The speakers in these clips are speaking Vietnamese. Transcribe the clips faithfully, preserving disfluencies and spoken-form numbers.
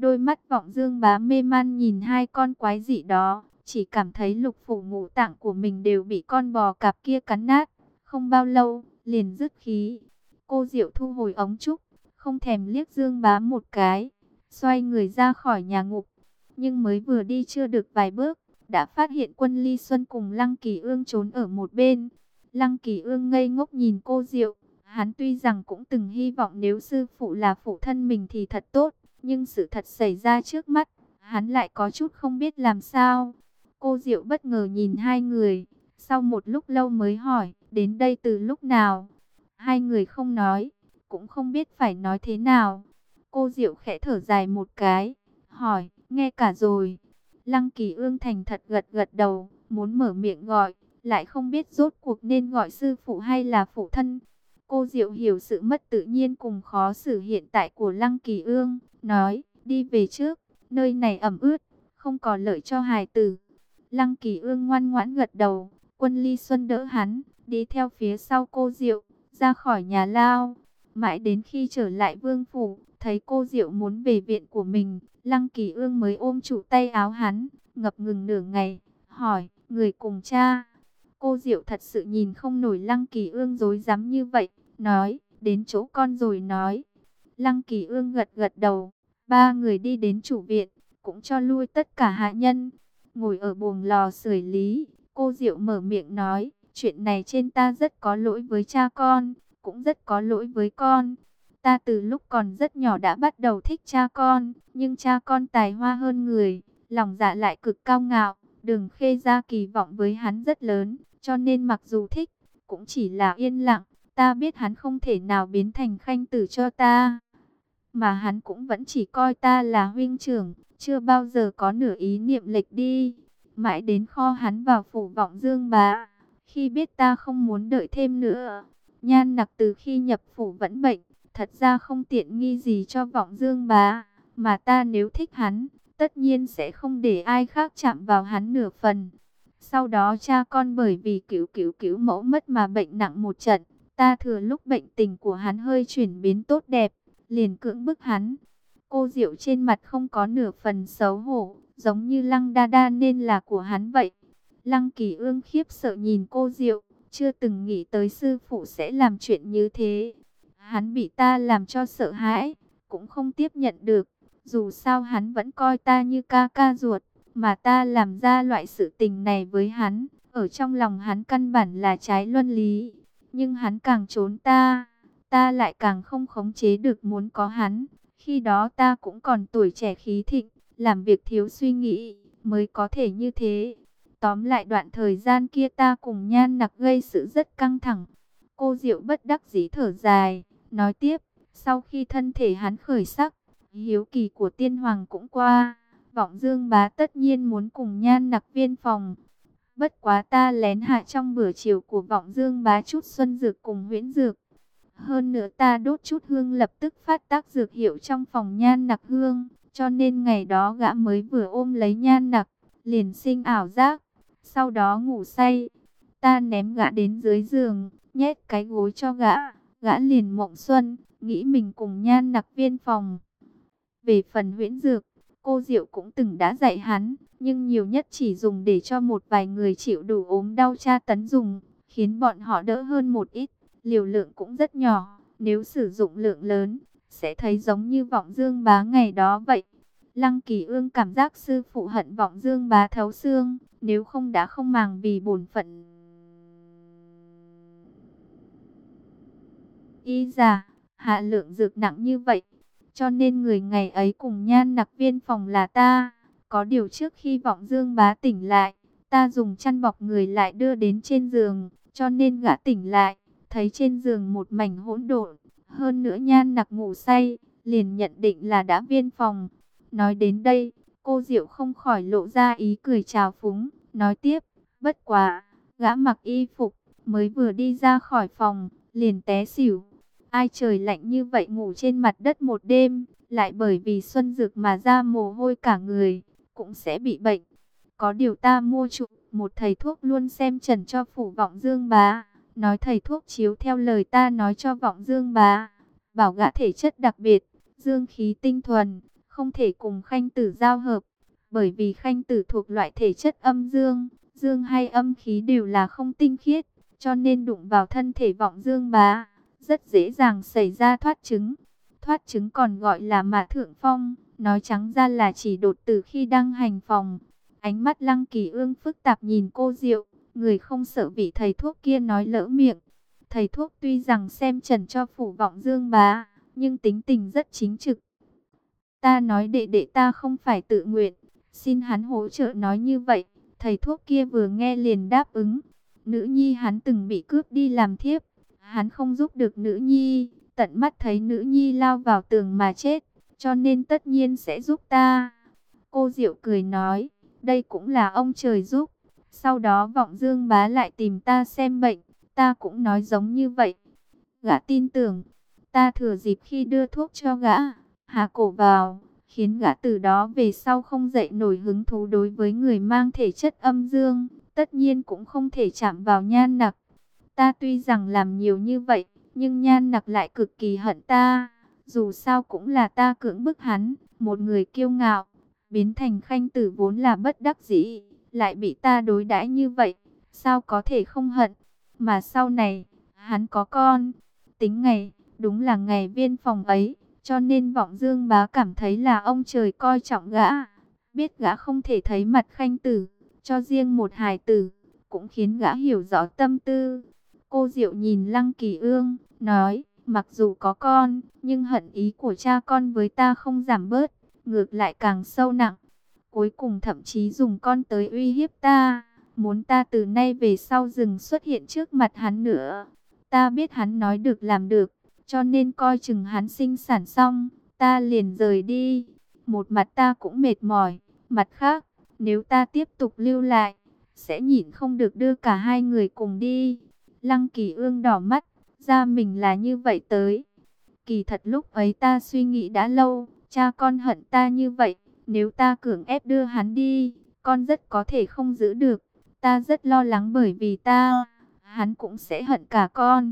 Đôi mắt Vọng Dương Bá mê man nhìn hai con quái dị đó, chỉ cảm thấy lục phủ ngũ tạng của mình đều bị con bò cạp kia cắn nát. Không bao lâu, liền dứt khí. Cô Diệu thu hồi ống trúc, không thèm liếc Dương Bá một cái, xoay người ra khỏi nhà ngục. Nhưng mới vừa đi chưa được vài bước, đã phát hiện Quân Ly Xuân cùng Lăng Kỳ Ương trốn ở một bên. Lăng Kỳ Ương ngây ngốc nhìn cô Diệu. Hắn tuy rằng cũng từng hy vọng nếu sư phụ là phụ thân mình thì thật tốt, nhưng sự thật xảy ra trước mắt, hắn lại có chút không biết làm sao. Cô Diệu bất ngờ nhìn hai người, sau một lúc lâu mới hỏi, đến đây từ lúc nào? Hai người không nói, cũng không biết phải nói thế nào. Cô Diệu khẽ thở dài một cái, hỏi, nghe cả rồi. Lăng Kỳ Ương thành thật gật gật đầu, muốn mở miệng gọi, lại không biết rốt cuộc nên gọi sư phụ hay là phụ thân. Cô Diệu hiểu sự mất tự nhiên cùng khó xử hiện tại của Lăng Kỳ Ương, nói, đi về trước, nơi này ẩm ướt, không có lợi cho hài tử. Lăng Kỳ Ương ngoan ngoãn gật đầu, Quân Ly Xuân đỡ hắn, đi theo phía sau cô Diệu, ra khỏi nhà lao. Mãi đến khi trở lại vương phủ, thấy cô Diệu muốn về viện của mình, Lăng Kỳ Ương mới ôm trụ tay áo hắn, ngập ngừng nửa ngày, hỏi, người cùng cha. Cô Diệu thật sự nhìn không nổi Lăng Kỳ Ương dối dám như vậy, nói, đến chỗ con rồi nói. Lăng Kỳ Ương gật gật đầu, ba người đi đến chủ viện, cũng cho lui tất cả hạ nhân. Ngồi ở buồng lò sưởi lý, cô Diệu mở miệng nói, chuyện này trên ta rất có lỗi với cha con, cũng rất có lỗi với con. Ta từ lúc còn rất nhỏ đã bắt đầu thích cha con, nhưng cha con tài hoa hơn người, lòng dạ lại cực cao ngạo. Đường Khê Gia kỳ vọng với hắn rất lớn, cho nên mặc dù thích, cũng chỉ là yên lặng. Ta biết hắn không thể nào biến thành khanh tử cho ta, mà hắn cũng vẫn chỉ coi ta là huynh trưởng, chưa bao giờ có nửa ý niệm lệch đi. Mãi đến kho hắn vào phủ Vọng Dương Bá, khi biết ta không muốn đợi thêm nữa. Nhan Nặc từ khi nhập phủ vẫn bệnh, thật ra không tiện nghi gì cho Vọng Dương Bá, mà ta nếu thích hắn, tất nhiên sẽ không để ai khác chạm vào hắn nửa phần. Sau đó cha con bởi vì cứu cứu cứu mẫu mất mà bệnh nặng một trận, ta thừa lúc bệnh tình của hắn hơi chuyển biến tốt đẹp, liền cưỡng bức hắn. Cô Diệu trên mặt không có nửa phần xấu hổ, giống như Lăng Đa Đa nên là của hắn vậy. Lăng Kỳ Ương khiếp sợ nhìn cô Diệu, chưa từng nghĩ tới sư phụ sẽ làm chuyện như thế. Hắn bị ta làm cho sợ hãi, cũng không tiếp nhận được. Dù sao hắn vẫn coi ta như ca ca ruột, mà ta làm ra loại sự tình này với hắn, ở trong lòng hắn căn bản là trái luân lý. Nhưng hắn càng trốn ta, ta lại càng không khống chế được muốn có hắn. Khi đó ta cũng còn tuổi trẻ khí thịnh, làm việc thiếu suy nghĩ, mới có thể như thế. Tóm lại đoạn thời gian kia ta cùng Nhan Nặc gây sự rất căng thẳng. Cô Diệu bất đắc dĩ thở dài, nói tiếp, sau khi thân thể hắn khởi sắc, hiếu kỳ của tiên hoàng cũng qua, Vọng Dương Bá tất nhiên muốn cùng Nhan Nặc viên phòng. Bất quá ta lén hạ trong bữa chiều của Vọng Dương Bá chút xuân dược cùng huyễn dược. Hơn nữa ta đốt chút hương lập tức phát tác dược hiệu trong phòng Nhan Nặc hương, cho nên ngày đó gã mới vừa ôm lấy Nhan Nặc, liền sinh ảo giác, sau đó ngủ say. Ta ném gã đến dưới giường, nhét cái gối cho gã, gã liền mộng xuân, nghĩ mình cùng Nhan Nặc viên phòng. Về phần huyễn dược, cô Diệu cũng từng đã dạy hắn, nhưng nhiều nhất chỉ dùng để cho một vài người chịu đủ ốm đau tra tấn dùng, khiến bọn họ đỡ hơn một ít. Liều lượng cũng rất nhỏ, nếu sử dụng lượng lớn, sẽ thấy giống như Vọng Dương Bá ngày đó vậy. Lăng Kỳ Ương cảm giác sư phụ hận Vọng Dương Bá thấu xương, nếu không đã không màng vì bổn phận. Y giả, hạ lượng dược nặng như vậy, cho nên người ngày ấy cùng Nhan Nặc viên phòng là ta. Có điều trước khi Vọng Dương Bá tỉnh lại, ta dùng chăn bọc người lại đưa đến trên giường, cho nên gã tỉnh lại, thấy trên giường một mảnh hỗn độn, hơn nữa Nhan Nặc ngủ say, liền nhận định là đã viên phòng. Nói đến đây, cô Diệu không khỏi lộ ra ý cười trào phúng, nói tiếp, bất quá, gã mặc y phục, mới vừa đi ra khỏi phòng, liền té xỉu. Ai trời lạnh như vậy ngủ trên mặt đất một đêm, lại bởi vì xuân dược mà ra mồ hôi cả người, cũng sẽ bị bệnh. Có điều ta mua chụp một thầy thuốc luôn xem trần cho phủ Vọng Dương Bá, nói thầy thuốc chiếu theo lời ta nói cho Vọng Dương Bá, bảo gã thể chất đặc biệt, dương khí tinh thuần, không thể cùng Khanh Tử giao hợp, bởi vì Khanh Tử thuộc loại thể chất âm dương, dương hay âm khí đều là không tinh khiết, cho nên đụng vào thân thể Vọng Dương Bá, rất dễ dàng xảy ra thoát chứng. Thoát chứng còn gọi là mã thượng phong, nói trắng ra là chỉ đột tử khi đang hành phòng. Ánh mắt Lăng Kỳ Ương phức tạp nhìn cô Diệu, người không sợ vị thầy thuốc kia nói lỡ miệng. Thầy thuốc tuy rằng xem trần cho phủ Vọng Dương Bá, nhưng tính tình rất chính trực. Ta nói đệ đệ ta không phải tự nguyện, xin hắn hỗ trợ nói như vậy. Thầy thuốc kia vừa nghe liền đáp ứng. Nữ nhi hắn từng bị cướp đi làm thiếp, hắn không giúp được nữ nhi, tận mắt thấy nữ nhi lao vào tường mà chết, cho nên tất nhiên sẽ giúp ta. Cô Diệu cười nói, đây cũng là ông trời giúp. Sau đó Vọng Dương Bá lại tìm ta xem bệnh, ta cũng nói giống như vậy. Gã tin tưởng, ta thừa dịp khi đưa thuốc cho gã, hạ cổ vào, khiến gã từ đó về sau không dậy nổi hứng thú đối với người mang thể chất âm dương, tất nhiên cũng không thể chạm vào Nhan Nặc. Ta tuy rằng làm nhiều như vậy, nhưng Nhan Nặc lại cực kỳ hận ta, dù sao cũng là ta cưỡng bức hắn, một người kiêu ngạo, biến thành Khanh Tử vốn là bất đắc dĩ, lại bị ta đối đãi như vậy, sao có thể không hận. Mà sau này, hắn có con, tính ngày, đúng là ngày viên phòng ấy, cho nên Vọng Dương Bá cảm thấy là ông trời coi trọng gã, biết gã không thể thấy mặt Khanh Tử, cho riêng một hài tử, cũng khiến gã hiểu rõ tâm tư. Cô Diệu nhìn Lăng Kỳ Ương, nói, mặc dù có con, nhưng hận ý của cha con với ta không giảm bớt, ngược lại càng sâu nặng. Cuối cùng thậm chí dùng con tới uy hiếp ta, muốn ta từ nay về sau dừng xuất hiện trước mặt hắn nữa. Ta biết hắn nói được làm được, cho nên coi chừng hắn sinh sản xong, ta liền rời đi. Một mặt ta cũng mệt mỏi, mặt khác, nếu ta tiếp tục lưu lại, sẽ nhịn không được đưa cả hai người cùng đi. Lăng Kỳ Ương đỏ mắt, ra mình là như vậy tới. Kỳ thật lúc ấy ta suy nghĩ đã lâu, cha con hận ta như vậy, nếu ta cưỡng ép đưa hắn đi, con rất có thể không giữ được. Ta rất lo lắng bởi vì ta, hắn cũng sẽ hận cả con.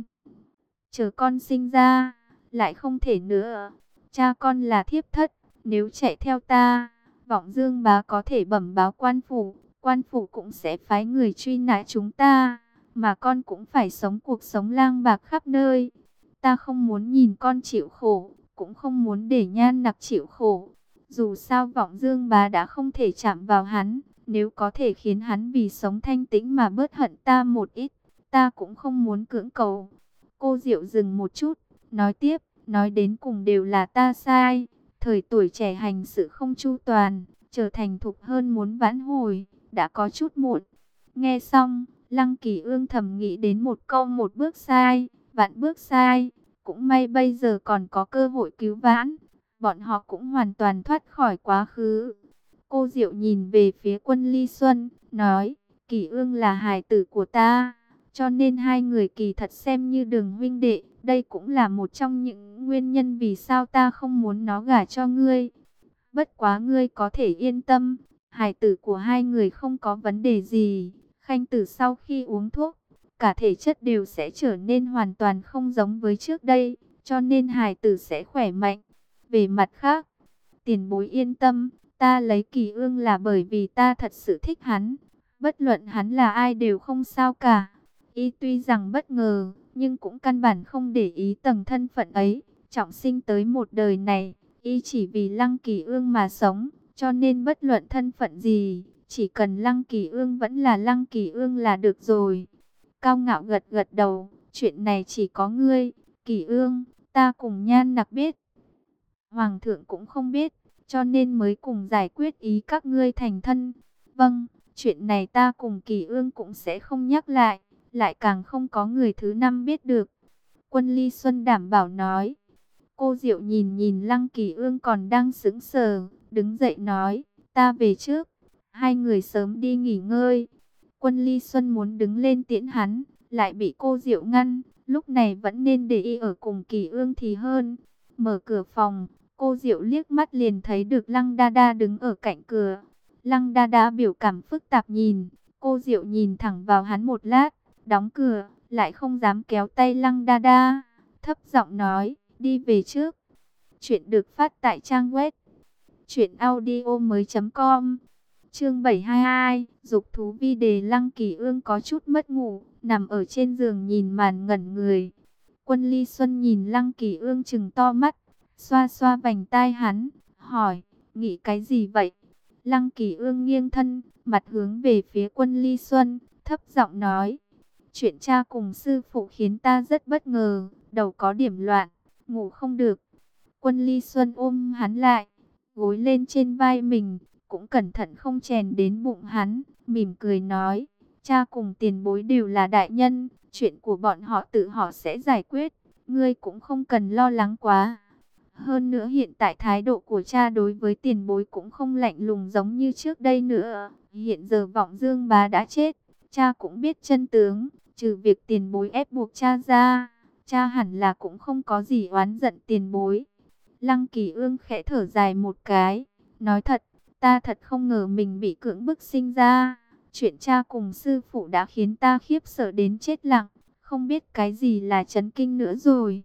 Chờ con sinh ra, lại không thể nữa. Cha con là thiếp thất, nếu chạy theo ta, Vọng Dương Bá có thể bẩm báo quan phủ, quan phủ cũng sẽ phái người truy nã chúng ta, mà con cũng phải sống cuộc sống lang bạc khắp nơi. Ta không muốn nhìn con chịu khổ, cũng không muốn để Nhan Nặc chịu khổ. Dù sao Vọng Dương Bá đã không thể chạm vào hắn, nếu có thể khiến hắn vì sống thanh tĩnh mà bớt hận ta một ít, ta cũng không muốn cưỡng cầu. Cô Diệu dừng một chút, nói tiếp, nói đến cùng đều là ta sai. Thời tuổi trẻ hành sự không chu toàn, trở thành thục hơn muốn vãn hồi, đã có chút muộn. Nghe xong, Lăng Kỳ Ương thầm nghĩ đến một câu một bước sai, vạn bước sai. Cũng may bây giờ còn có cơ hội cứu vãn, bọn họ cũng hoàn toàn thoát khỏi quá khứ. Cô Diệu nhìn về phía Quân Ly Xuân, nói, Kỳ Ương là hài tử của ta, cho nên hai người kỳ thật xem như đường huynh đệ. Đây cũng là một trong những nguyên nhân vì sao ta không muốn nó gả cho ngươi. Bất quá ngươi có thể yên tâm, hài tử của hai người không có vấn đề gì. Khanh Tử sau khi uống thuốc, cả thể chất đều sẽ trở nên hoàn toàn không giống với trước đây, cho nên hài tử sẽ khỏe mạnh. Về mặt khác, tiền bối yên tâm, ta lấy Kỳ Ương là bởi vì ta thật sự thích hắn. Bất luận hắn là ai đều không sao cả. Y tuy rằng bất ngờ, nhưng cũng căn bản không để ý tầng thân phận ấy. Trọng sinh tới một đời này, Y chỉ vì Lăng Kỳ Ương mà sống, cho nên bất luận thân phận gì, chỉ cần Lăng Kỳ Ương vẫn là Lăng Kỳ Ương là được rồi. Cao Ngạo gật gật đầu, chuyện này chỉ có ngươi, Kỳ Ương, ta cùng Nhan Nặc biết. Hoàng thượng cũng không biết, cho nên mới cùng giải quyết ý các ngươi thành thân. Vâng, chuyện này ta cùng Kỳ Ương cũng sẽ không nhắc lại, lại càng không có người thứ năm biết được. Quân Ly Xuân đảm bảo nói. Cô Diệu nhìn nhìn Lăng Kỳ Ương còn đang sững sờ, đứng dậy nói, ta về trước, hai người sớm đi nghỉ ngơi. Quân Ly Xuân muốn đứng lên tiễn hắn, lại bị cô Diệu ngăn, lúc này vẫn nên để y ở cùng Kỳ Ương thì hơn. Mở cửa phòng, cô Diệu liếc mắt liền thấy được Lăng Đa Đa đứng ở cạnh cửa. Lăng Đa Đa biểu cảm phức tạp nhìn, cô Diệu nhìn thẳng vào hắn một lát, đóng cửa, lại không dám kéo tay Lăng Đa Đa, thấp giọng nói, đi về trước. Chuyện được phát tại trang web Chuyện audio mới com. Chương bảy mươi hai, dục thú vi đề. Lăng Kỳ Ương có chút mất ngủ, nằm ở trên giường nhìn màn ngẩn người. Quân Ly Xuân nhìn Lăng Kỳ Ương trừng to mắt, xoa xoa vành tai hắn, hỏi, nghĩ cái gì vậy? Lăng Kỳ Ương nghiêng thân, mặt hướng về phía Quân Ly Xuân, thấp giọng nói, chuyện cha cùng sư phụ khiến ta rất bất ngờ, đầu có điểm loạn, ngủ không được. Quân Ly Xuân ôm hắn lại, gối lên trên vai mình, cũng cẩn thận không chèn đến bụng hắn, mỉm cười nói, cha cùng tiền bối đều là đại nhân, chuyện của bọn họ tự họ sẽ giải quyết, ngươi cũng không cần lo lắng quá. Hơn nữa hiện tại thái độ của cha đối với tiền bối cũng không lạnh lùng giống như trước đây nữa, hiện giờ Vọng Dương Bá đã chết, cha cũng biết chân tướng, trừ việc tiền bối ép buộc cha ra, cha hẳn là cũng không có gì oán giận tiền bối. Lăng Kỳ Ương khẽ thở dài một cái, nói thật, ta thật không ngờ mình bị cưỡng bức sinh ra. Chuyện cha cùng sư phụ đã khiến ta khiếp sợ đến chết lặng, không biết cái gì là chấn kinh nữa rồi.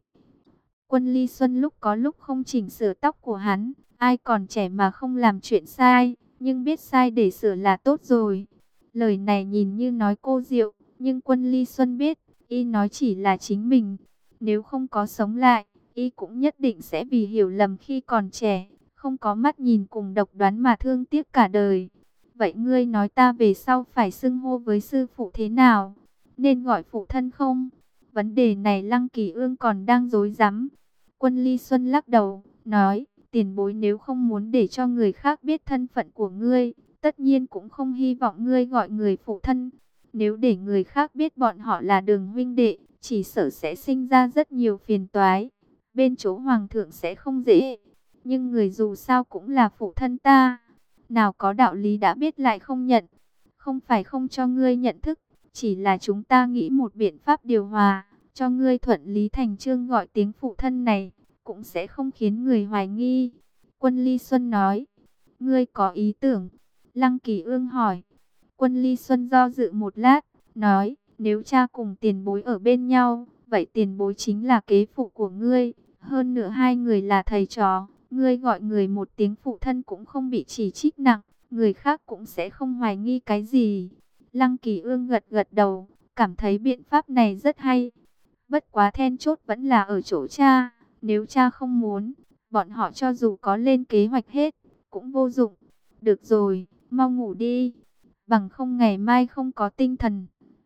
Quân Ly Xuân lúc có lúc không chỉnh sửa tóc của hắn, ai còn trẻ mà không làm chuyện sai, nhưng biết sai để sửa là tốt rồi. Lời này nhìn như nói cô Diệu, nhưng Quân Ly Xuân biết, y nói chỉ là chính mình. Nếu không có sống lại, y cũng nhất định sẽ vì hiểu lầm khi còn trẻ, không có mắt nhìn cùng độc đoán mà thương tiếc cả đời. Vậy ngươi nói ta về sau phải xưng hô với sư phụ thế nào? Nên gọi phụ thân không? Vấn đề này Lăng Kỳ Ương còn đang rối rắm. Quân Ly Xuân lắc đầu, nói, tiền bối nếu không muốn để cho người khác biết thân phận của ngươi, tất nhiên cũng không hy vọng ngươi gọi người phụ thân. Nếu để người khác biết bọn họ là Đường huynh đệ, chỉ sợ sẽ sinh ra rất nhiều phiền toái. Bên chỗ hoàng thượng sẽ không dễ, nhưng người dù sao cũng là phụ thân ta, nào có đạo lý đã biết lại không nhận. Không phải không cho ngươi nhận thức, chỉ là chúng ta nghĩ một biện pháp điều hòa, cho ngươi thuận lý thành chương gọi tiếng phụ thân này, cũng sẽ không khiến người hoài nghi. Quân Ly Xuân nói, ngươi có ý tưởng? Lăng Kỳ Ương hỏi. Quân Ly Xuân do dự một lát, nói, nếu cha cùng tiền bối ở bên nhau, vậy tiền bối chính là kế phụ của ngươi. Hơn nữa hai người là thầy trò, ngươi gọi người một tiếng phụ thân cũng không bị chỉ trích nặng, người khác cũng sẽ không hoài nghi cái gì. Lăng Kỳ Ương gật gật đầu, cảm thấy biện pháp này rất hay. Bất quá then chốt vẫn là ở chỗ cha, nếu cha không muốn, bọn họ cho dù có lên kế hoạch hết, cũng vô dụng. Được rồi, mau ngủ đi, bằng không ngày mai không có tinh thần.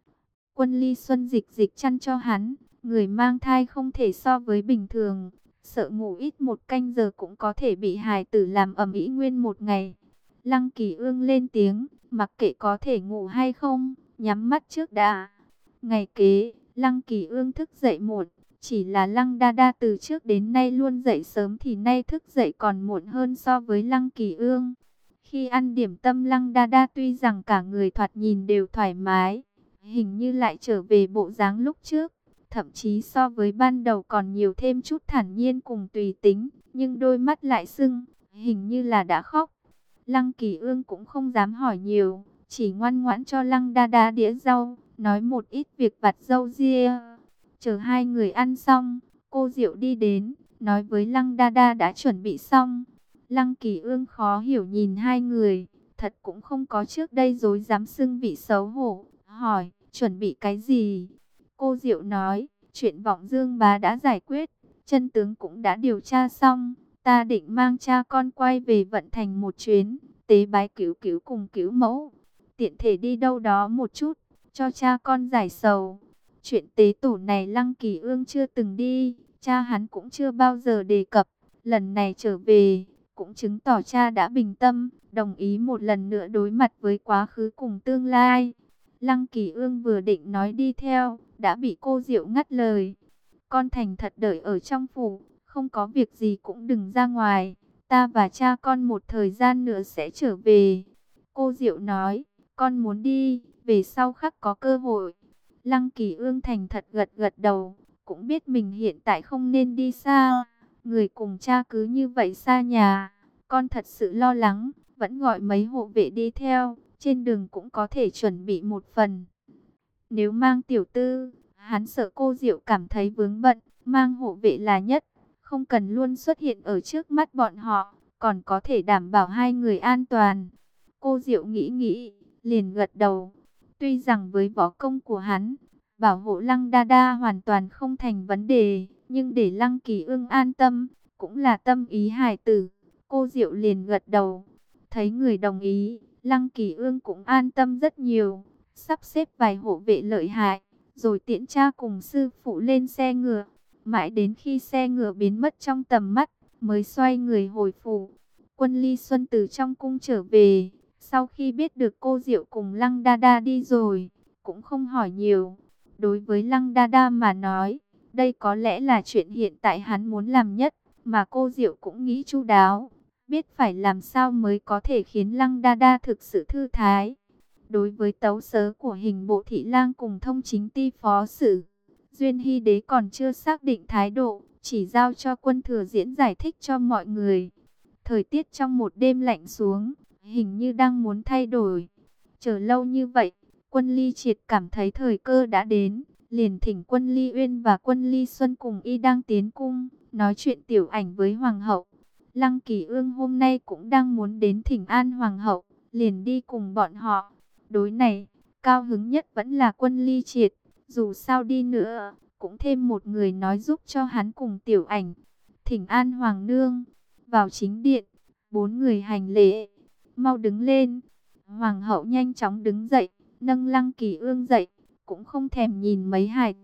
Quân Ly Xuân dịch dịch chăn cho hắn, người mang thai không thể so với bình thường, sợ ngủ ít một canh giờ cũng có thể bị hài tử làm ầm ĩ nguyên một ngày. Lăng Kỳ Ương lên tiếng, mặc kệ có thể ngủ hay không, nhắm mắt trước đã. Ngày kế, Lăng Kỳ Ương thức dậy muộn, chỉ là Lăng Đa Đa từ trước đến nay luôn dậy sớm thì nay thức dậy còn muộn hơn so với Lăng Kỳ Ương. Khi ăn điểm tâm Lăng Đa Đa tuy rằng cả người thoạt nhìn đều thoải mái, hình như lại trở về bộ dáng lúc trước, thậm chí so với ban đầu còn nhiều thêm chút thản nhiên cùng tùy tính, nhưng đôi mắt lại sưng, hình như là đã khóc. Lăng Kỳ Ương cũng không dám hỏi nhiều, chỉ ngoan ngoãn cho Lăng Đa Đa đĩa rau, nói một ít việc vặt râu ria. Chờ hai người ăn xong, cô Diệu đi đến, nói với Lăng Đa Đa đã chuẩn bị xong. Lăng Kỳ Ương khó hiểu nhìn hai người, thật cũng không có trước đây dối dám xưng vị xấu hổ, hỏi, chuẩn bị cái gì? Cô Diệu nói, chuyện Vọng Dương Bá đã giải quyết, chân tướng cũng đã điều tra xong, ta định mang cha con quay về Vận Thành một chuyến, tế bái cứu cứu cùng cứu mẫu, tiện thể đi đâu đó một chút, cho cha con giải sầu. Chuyện tế tổ này Lăng Kỳ Ương chưa từng đi, cha hắn cũng chưa bao giờ đề cập, lần này trở về, cũng chứng tỏ cha đã bình tâm, đồng ý một lần nữa đối mặt với quá khứ cùng tương lai. Lăng Kỳ Ương vừa định nói đi theo, đã bị cô Diệu ngắt lời. Con thành thật đợi ở trong phủ, không có việc gì cũng đừng ra ngoài, ta và cha con một thời gian nữa sẽ trở về. Cô Diệu nói, con muốn đi, về sau khắc có cơ hội. Lăng Kỳ Ương thành thật gật gật đầu, cũng biết mình hiện tại không nên đi xa. Người cùng cha cứ như vậy xa nhà, con thật sự lo lắng, vẫn gọi mấy hộ vệ đi theo, trên đường cũng có thể chuẩn bị một phần. Nếu mang tiểu tư, hắn sợ cô Diệu cảm thấy vướng bận, mang hộ vệ là nhất, không cần luôn xuất hiện ở trước mắt bọn họ, còn có thể đảm bảo hai người an toàn. Cô Diệu nghĩ nghĩ, liền gật đầu. Tuy rằng với võ công của hắn, bảo hộ Lăng Đa Đa hoàn toàn không thành vấn đề, nhưng để Lăng Kỳ Ương an tâm, cũng là tâm ý hài tử. Cô Diệu liền gật đầu. Thấy người đồng ý, Lăng Kỳ Ương cũng an tâm rất nhiều. Sắp xếp vài hộ vệ lợi hại, rồi tiễn cha cùng sư phụ lên xe ngựa. Mãi đến khi xe ngựa biến mất trong tầm mắt, mới xoay người hồi phủ. Quân Ly Xuân từ trong cung trở về, sau khi biết được cô Diệu cùng Lăng Đa Đa đi rồi, cũng không hỏi nhiều. Đối với Lăng Đa Đa mà nói, đây có lẽ là chuyện hiện tại hắn muốn làm nhất, mà cô Diệu cũng nghĩ chu đáo, biết phải làm sao mới có thể khiến Lăng Đa Đa thực sự thư thái. Đối với tấu sớ của hình bộ thị lang cùng thông chính ty phó sử, Duyên Hy Đế còn chưa xác định thái độ, chỉ giao cho Quân Thừa Diễn giải thích cho mọi người. Thời tiết trong một đêm lạnh xuống, hình như đang muốn thay đổi. Chờ lâu như vậy, Quân Ly Triệt cảm thấy thời cơ đã đến, liền thỉnh Quân Ly Uyên và Quân Ly Xuân cùng y đang tiến cung, nói chuyện tiểu ảnh với Hoàng hậu. Lăng Kỳ Ương hôm nay cũng đang muốn đến thỉnh an Hoàng hậu, liền đi cùng bọn họ. Đối này, cao hứng nhất vẫn là Quân Ly Triệt, dù sao đi nữa, cũng thêm một người nói giúp cho hắn cùng tiểu ảnh. Thỉnh an Hoàng nương, vào chính điện, bốn người hành lễ, mau đứng lên. Hoàng hậu nhanh chóng đứng dậy, nâng Lăng Kỳ Ương dậy, cũng không thèm nhìn mấy hài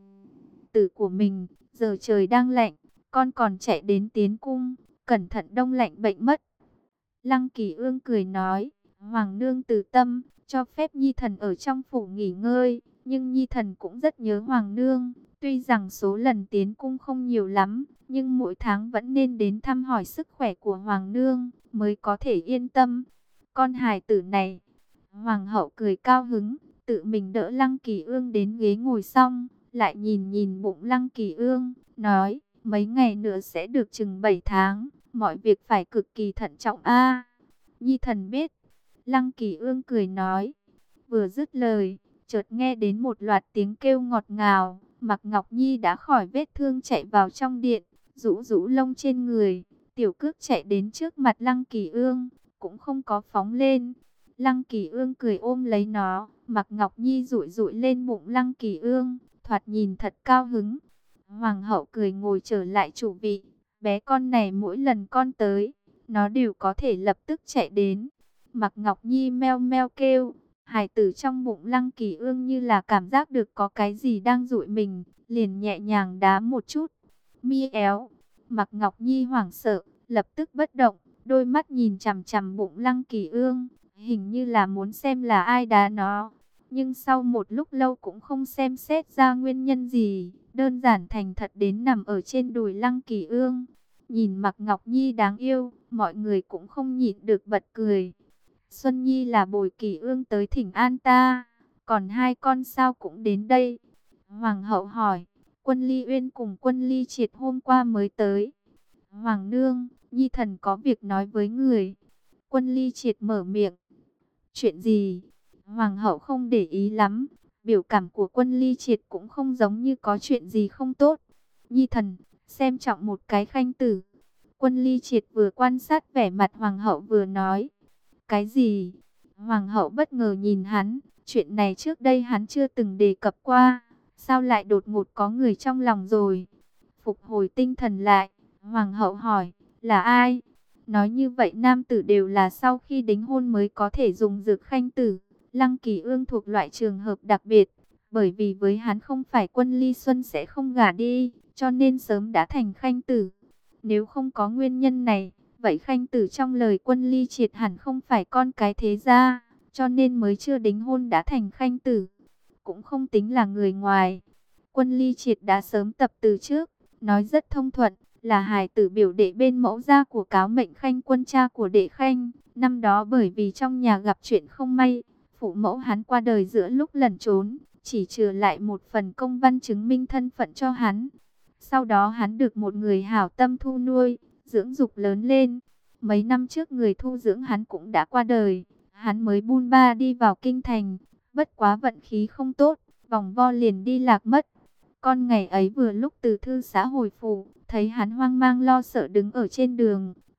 tử của mình. Giờ trời đang lạnh, con còn chạy đến tiến cung, cẩn thận đông lạnh bệnh mất. Lăng Kỳ Ương cười nói, Hoàng nương từ tâm, cho phép Nhi thần ở trong phủ nghỉ ngơi, nhưng Nhi thần cũng rất nhớ Hoàng nương. Tuy rằng số lần tiến cung không nhiều lắm, nhưng mỗi tháng vẫn nên đến thăm hỏi sức khỏe của Hoàng nương, mới có thể yên tâm. Con hài tử này, Hoàng hậu cười cao hứng, tự mình đỡ Lăng Kỳ Ương đến ghế ngồi xong, lại nhìn nhìn bụng Lăng Kỳ Ương, nói, mấy ngày nữa sẽ được chừng bảy tháng, mọi việc phải cực kỳ thận trọng a. Nhi thần biết. Lăng Kỳ Ương cười nói. Vừa dứt lời, chợt nghe đến một loạt tiếng kêu ngọt ngào. Mạc Ngọc Nhi đã khỏi vết thương chạy vào trong điện, rũ rũ lông trên người. Tiểu Cước chạy đến trước mặt Lăng Kỳ Ương, cũng không có phóng lên. Lăng Kỳ Ương cười ôm lấy nó. Mạc Ngọc Nhi dụi dụi lên bụng Lăng Kỳ Ương, thoạt nhìn thật cao hứng. Hoàng hậu cười ngồi trở lại chủ vị. Bé con này mỗi lần con tới, nó đều có thể lập tức chạy đến. Mạc Ngọc Nhi meo meo kêu. Hài tử trong bụng Lăng Kỳ Ương như là cảm giác được có cái gì đang dụi mình, liền nhẹ nhàng đá một chút. Mi éo. Mạc Ngọc Nhi hoảng sợ, lập tức bất động, đôi mắt nhìn chằm chằm bụng Lăng Kỳ Ương, hình như là muốn xem là ai đá nó. Nhưng sau một lúc lâu cũng không xem xét ra nguyên nhân gì, đơn giản thành thật đến nằm ở trên đùi Lăng Kỳ Ương. Nhìn Mạc Ngọc Nhi đáng yêu, mọi người cũng không nhịn được bật cười. Xuân Nhi là bồi Kỳ Ương tới thỉnh an ta, còn hai con sao cũng đến đây? Hoàng hậu hỏi. Quân Ly Uyên cùng Quân Ly Triệt hôm qua mới tới. Hoàng nương, Nhi thần có việc nói với người. Quân Ly Triệt mở miệng. Chuyện gì? Hoàng hậu không để ý lắm. Biểu cảm của Quân Ly Triệt cũng không giống như có chuyện gì không tốt. Nhi thần, xem trọng một cái khanh tử. Quân Ly Triệt vừa quan sát vẻ mặt Hoàng hậu vừa nói. Cái gì? Hoàng hậu bất ngờ nhìn hắn. Chuyện này trước đây hắn chưa từng đề cập qua. Sao lại đột ngột có người trong lòng rồi? Phục hồi tinh thần lại, Hoàng hậu hỏi, là ai? Nói như vậy nam tử đều là sau khi đính hôn mới có thể dùng dược khanh tử. Lăng Kỳ Ương thuộc loại trường hợp đặc biệt, bởi vì với hắn không phải Quân Ly Xuân sẽ không gả đi, cho nên sớm đã thành khanh tử. Nếu không có nguyên nhân này, vậy khanh tử trong lời Quân Ly Triệt hẳn không phải con cái thế gia, cho nên mới chưa đính hôn đã thành khanh tử. Cũng không tính là người ngoài. Quân Ly Triệt đã sớm tập từ trước, nói rất thông thuận, là hài tử biểu đệ bên mẫu gia của Cáo Mệnh Khanh, quân cha của đệ Khanh. Năm đó bởi vì trong nhà gặp chuyện không may, phụ mẫu hắn qua đời giữa lúc lẩn trốn, chỉ trừ lại một phần công văn chứng minh thân phận cho hắn. Sau đó hắn được một người hảo tâm thu nuôi, dưỡng dục lớn lên. Mấy năm trước người thu dưỡng hắn cũng đã qua đời, hắn mới bôn ba đi vào kinh thành. Bất quá vận khí không tốt, vòng vo liền đi lạc mất. Con ngày ấy vừa lúc từ thư xã hồi phủ, thấy hắn hoang mang lo sợ đứng ở trên đường,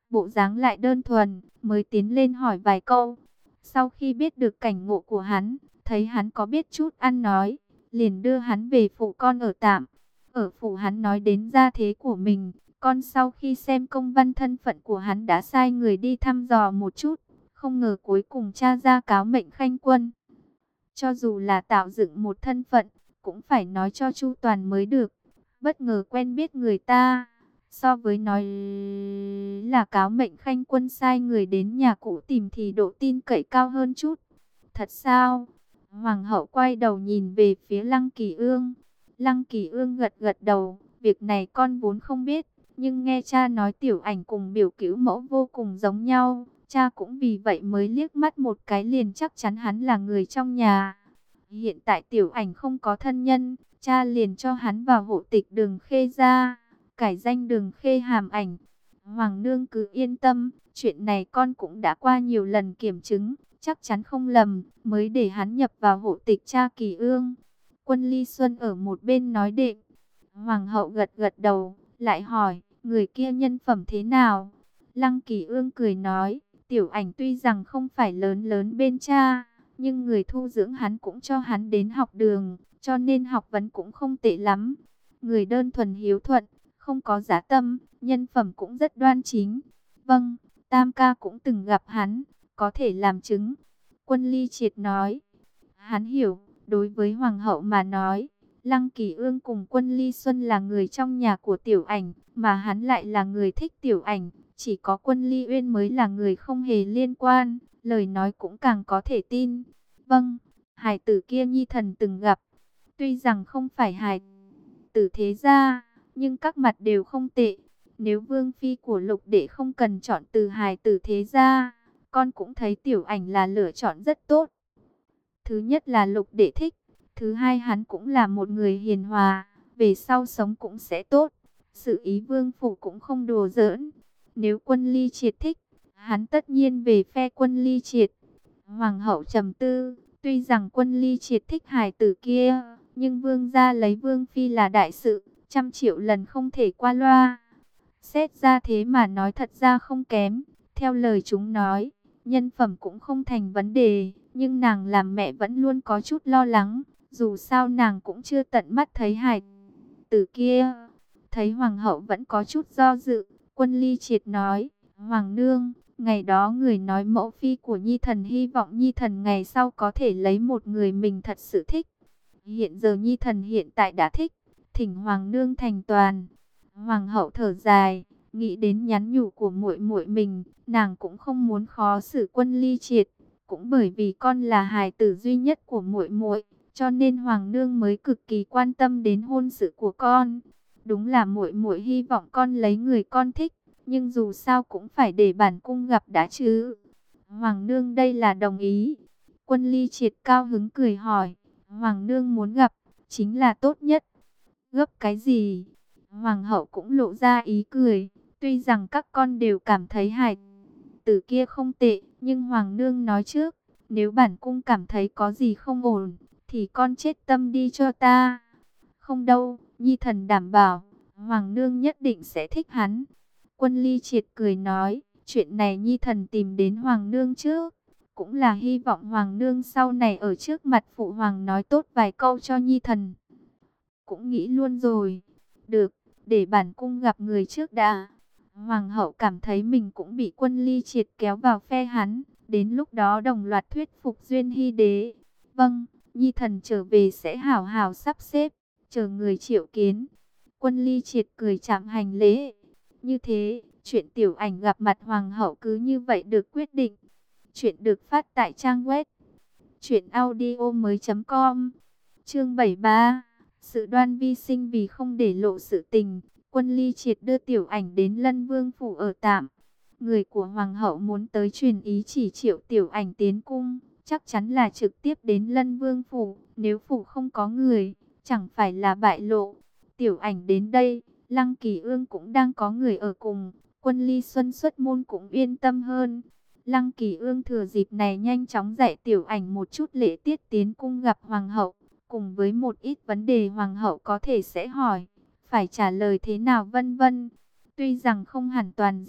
bộ dáng lại đơn thuần, mới tiến lên hỏi vài câu. Sau khi biết được cảnh ngộ của hắn, thấy hắn có biết chút ăn nói, liền đưa hắn về phủ con ở tạm. Ở phủ hắn nói đến gia thế của mình, con sau khi xem công văn thân phận của hắn đã sai người đi thăm dò một chút, không ngờ cuối cùng tra ra cáo mệnh khanh quân. Cho dù là tạo dựng một thân phận, cũng phải nói cho chu toàn mới được. Bất ngờ quen biết người ta, so với nói là cáo mệnh khanh quân sai người đến nhà cũ tìm thì độ tin cậy cao hơn chút. Thật sao? Hoàng hậu quay đầu nhìn về phía Lăng Kỳ Ương. Lăng Kỳ Ương gật gật đầu, việc này con vốn không biết, nhưng nghe cha nói Tiểu Ảnh cùng biểu cữu mẫu vô cùng giống nhau, cha cũng vì vậy mới liếc mắt một cái liền chắc chắn hắn là người trong nhà. Hiện tại Tiểu Ảnh không có thân nhân, cha liền cho hắn vào hộ tịch Đường Khê gia, cải danh Đường Khê Hàm Ảnh. Hoàng nương cứ yên tâm, chuyện này con cũng đã qua nhiều lần kiểm chứng, chắc chắn không lầm, mới để hắn nhập vào hộ tịch cha Kỳ Ương. Quân Ly Xuân ở một bên nói đệm. Hoàng hậu gật gật đầu, lại hỏi, người kia nhân phẩm thế nào? Lăng Kỳ Ương cười nói, Tiểu Ảnh tuy rằng không phải lớn lớn bên cha, nhưng người thu dưỡng hắn cũng cho hắn đến học đường, cho nên học vấn cũng không tệ lắm. Người đơn thuần hiếu thuận, không có dã tâm, nhân phẩm cũng rất đoan chính. Vâng, Tam ca cũng từng gặp hắn, có thể làm chứng. Quân Ly Triệt nói, hắn hiểu, đối với Hoàng hậu mà nói, Lăng Kỳ Ương cùng Quân Ly Xuân là người trong nhà của Tiểu Ảnh, mà hắn lại là người thích Tiểu Ảnh. Chỉ có Quân Ly Uyên mới là người không hề liên quan, lời nói cũng càng có thể tin. Vâng, hài tử kia nhi thần từng gặp, tuy rằng không phải hài tử thế gia, nhưng các mặt đều không tệ. Nếu vương phi của Lục đệ không cần chọn từ hài tử thế gia, con cũng thấy Tiểu Ảnh là lựa chọn rất tốt. Thứ nhất là Lục đệ thích, thứ hai hắn cũng là một người hiền hòa, về sau sống cũng sẽ tốt. Sự ý vương phủ cũng không đùa giỡn. Nếu Quân Ly Triệt thích, hắn tất nhiên về phe Quân Ly Triệt. Hoàng hậu trầm tư, tuy rằng Quân Ly Triệt thích hài tử kia, nhưng vương gia lấy vương phi là đại sự, trăm triệu lần không thể qua loa. Xét ra thế mà nói thật ra không kém, theo lời chúng nói, nhân phẩm cũng không thành vấn đề, nhưng nàng làm mẹ vẫn luôn có chút lo lắng, dù sao nàng cũng chưa tận mắt thấy hài tử kia. Thấy hoàng hậu vẫn có chút do dự, Quân Ly Triệt nói, Hoàng nương, ngày đó người nói mẫu phi của nhi thần hy vọng nhi thần ngày sau có thể lấy một người mình thật sự thích. Hiện giờ nhi thần hiện tại đã thích, thỉnh Hoàng nương thành toàn. Hoàng hậu thở dài, nghĩ đến nhắn nhủ của muội muội mình, nàng cũng không muốn khó xử Quân Ly Triệt, cũng bởi vì con là hài tử duy nhất của muội muội, cho nên Hoàng nương mới cực kỳ quan tâm đến hôn sự của con. Đúng là muội muội hy vọng con lấy người con thích, nhưng dù sao cũng phải để bản cung gặp đã chứ. Hoàng nương đây là đồng ý. Quân Ly Triệt cao hứng cười hỏi, Hoàng nương muốn gặp, chính là tốt nhất. Gấp cái gì? Hoàng hậu cũng lộ ra ý cười, tuy rằng các con đều cảm thấy hài tử kia không tệ, nhưng Hoàng nương nói trước, nếu bản cung cảm thấy có gì không ổn, thì con chết tâm đi cho ta. Không đâu, nhi thần đảm bảo, Hoàng nương nhất định sẽ thích hắn. Quân Ly Triệt cười nói, chuyện này nhi thần tìm đến Hoàng nương trước, cũng là hy vọng Hoàng nương sau này ở trước mặt phụ hoàng nói tốt vài câu cho nhi thần. Cũng nghĩ luôn rồi. Được, để bản cung gặp người trước đã. Hoàng hậu cảm thấy mình cũng bị Quân Ly Triệt kéo vào phe hắn, đến lúc đó đồng loạt thuyết phục Duyên Hy đế. Vâng, nhi thần trở về sẽ hảo hảo sắp xếp, chờ người triệu kiến. Quân Ly Triệt cười chạm hành lễ. Như thế, chuyện Tiểu Ảnh gặp mặt hoàng hậu cứ như vậy được quyết định. Chuyện được phát tại trang web truyện audio mới chấm com. Chương bảy mươi ba. Sự đoan vi sinh vì không để lộ sự tình, Quân Ly Triệt đưa Tiểu Ảnh đến Lân Vương phủ ở tạm. Người của hoàng hậu muốn tới truyền ý chỉ triệu Tiểu Ảnh tiến cung, chắc chắn là trực tiếp đến Lân Vương phủ, nếu phủ không có người, chẳng phải là bại lộ. Tiểu Ảnh đến đây, Lăng Kỳ Ương cũng đang có người ở cùng, Quân Ly Xuân xuất môn cũng yên tâm hơn. Lăng Kỳ Ương thừa dịp này nhanh chóng dạy Tiểu Ảnh một chút lễ tiết tiến cung gặp hoàng hậu, cùng với một ít vấn đề hoàng hậu có thể sẽ hỏi, phải trả lời thế nào vân vân. Tuy rằng không hẳn toàn diện,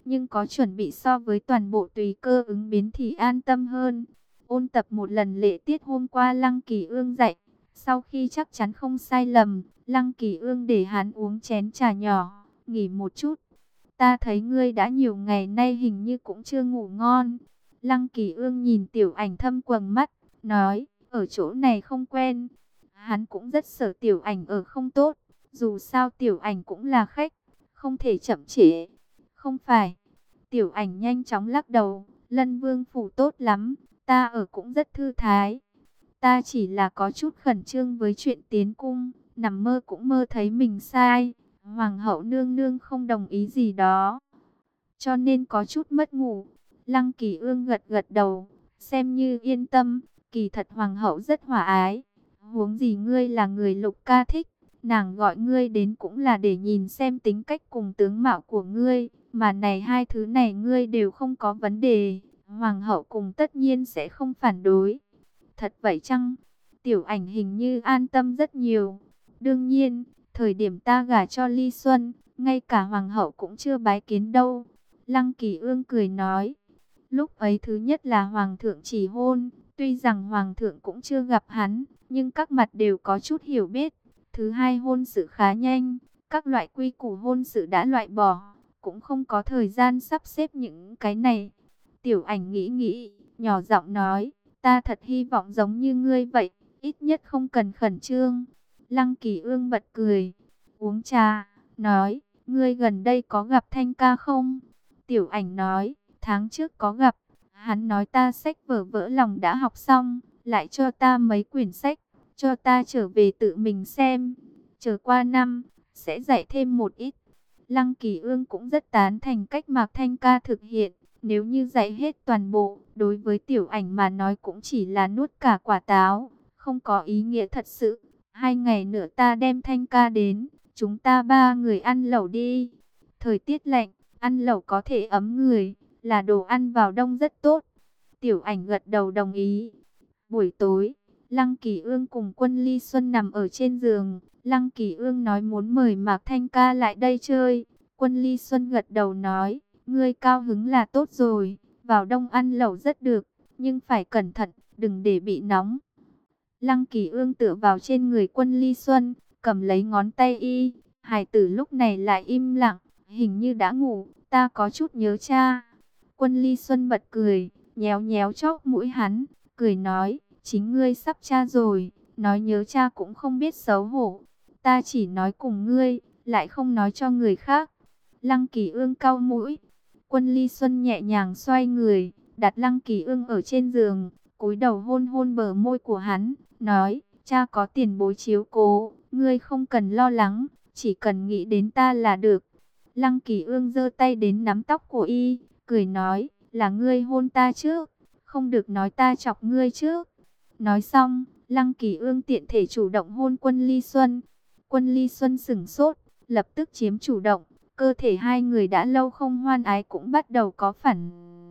nhưng có chuẩn bị so với toàn bộ tùy cơ ứng biến thì an tâm hơn. Ôn tập một lần lễ tiết hôm qua Lăng Kỳ Ương dạy, sau khi chắc chắn không sai lầm, Lăng Kỳ Ương để hắn uống chén trà nhỏ, nghỉ một chút. Ta thấy ngươi đã nhiều ngày nay hình như cũng chưa ngủ ngon. Lăng Kỳ Ương nhìn Tiểu Ảnh thâm quầng mắt, nói, ở chỗ này không quen. Hắn cũng rất sợ Tiểu Ảnh ở không tốt, dù sao Tiểu Ảnh cũng là khách, không thể chậm trễ. Không phải. Tiểu Ảnh nhanh chóng lắc đầu, Lân Vương phủ tốt lắm, ta ở cũng rất thư thái. Ta chỉ là có chút khẩn trương với chuyện tiến cung, nằm mơ cũng mơ thấy mình sai. Hoàng hậu nương nương không đồng ý gì đó, cho nên có chút mất ngủ. Lăng Kỳ Ương gật gật đầu, xem như yên tâm. Kỳ thật hoàng hậu rất hòa ái, huống gì ngươi là người Lục ca thích, nàng gọi ngươi đến cũng là để nhìn xem tính cách cùng tướng mạo của ngươi, mà này hai thứ này ngươi đều không có vấn đề, hoàng hậu cùng tất nhiên sẽ không phản đối. Thật vậy chăng? Tiểu Ảnh hình như an tâm rất nhiều. Đương nhiên, thời điểm ta gả cho Ly Xuân, ngay cả hoàng hậu cũng chưa bái kiến đâu. Lăng Kỳ Ương cười nói. Lúc ấy thứ nhất là hoàng thượng chỉ hôn, tuy rằng hoàng thượng cũng chưa gặp hắn, nhưng các mặt đều có chút hiểu biết. Thứ hai hôn sự khá nhanh, các loại quy củ hôn sự đã loại bỏ, cũng không có thời gian sắp xếp những cái này. Tiểu Ảnh nghĩ nghĩ, nhỏ giọng nói, ta thật hy vọng giống như ngươi vậy, ít nhất không cần khẩn trương. Lăng Kỳ Ương bật cười, uống trà, nói, ngươi gần đây có gặp Thanh ca không? Tiểu Ảnh nói, tháng trước có gặp, hắn nói ta sách vở vỡ lòng đã học xong, lại cho ta mấy quyển sách, cho ta trở về tự mình xem, chờ qua năm, sẽ dạy thêm một ít. Lăng Kỳ Ương cũng rất tán thành cách Mạc Thanh ca thực hiện, nếu như dạy hết toàn bộ, đối với Tiểu Ảnh mà nói cũng chỉ là nuốt cả quả táo, không có ý nghĩa thật sự. Hai ngày nữa ta đem Thanh ca đến, chúng ta ba người ăn lẩu đi. Thời tiết lạnh, ăn lẩu có thể ấm người, là đồ ăn vào đông rất tốt. Tiểu Ảnh gật đầu đồng ý. Buổi tối, Lăng Kỳ Ương cùng Quân Ly Xuân nằm ở trên giường. Lăng Kỳ Ương nói muốn mời Mạc Thanh ca lại đây chơi. Quân Ly Xuân gật đầu nói, ngươi cao hứng là tốt rồi, vào đông ăn lẩu rất được, nhưng phải cẩn thận, đừng để bị nóng. Lăng Kỳ Ương tựa vào trên người Quân Ly Xuân, cầm lấy ngón tay y. Hải tử lúc này lại im lặng, hình như đã ngủ, ta có chút nhớ cha. Quân Ly Xuân bật cười, nhéo nhéo chóp mũi hắn, cười nói, chính ngươi sắp cha rồi, nói nhớ cha cũng không biết xấu hổ. Ta chỉ nói cùng ngươi, lại không nói cho người khác. Lăng Kỳ Ương cau mũi. Quân Ly Xuân nhẹ nhàng xoay người, đặt Lăng Kỳ Ương ở trên giường, cúi đầu hôn hôn bờ môi của hắn, nói, cha có tiền bối chiếu cố, ngươi không cần lo lắng, chỉ cần nghĩ đến ta là được. Lăng Kỳ Ương giơ tay đến nắm tóc của y, cười nói, là ngươi hôn ta trước, không được nói ta chọc ngươi trước. Nói xong, Lăng Kỳ Ương tiện thể chủ động hôn Quân Ly Xuân. Quân Ly Xuân sững sốt, lập tức chiếm chủ động, cơ thể hai người đã lâu không hoan ái cũng bắt đầu có phản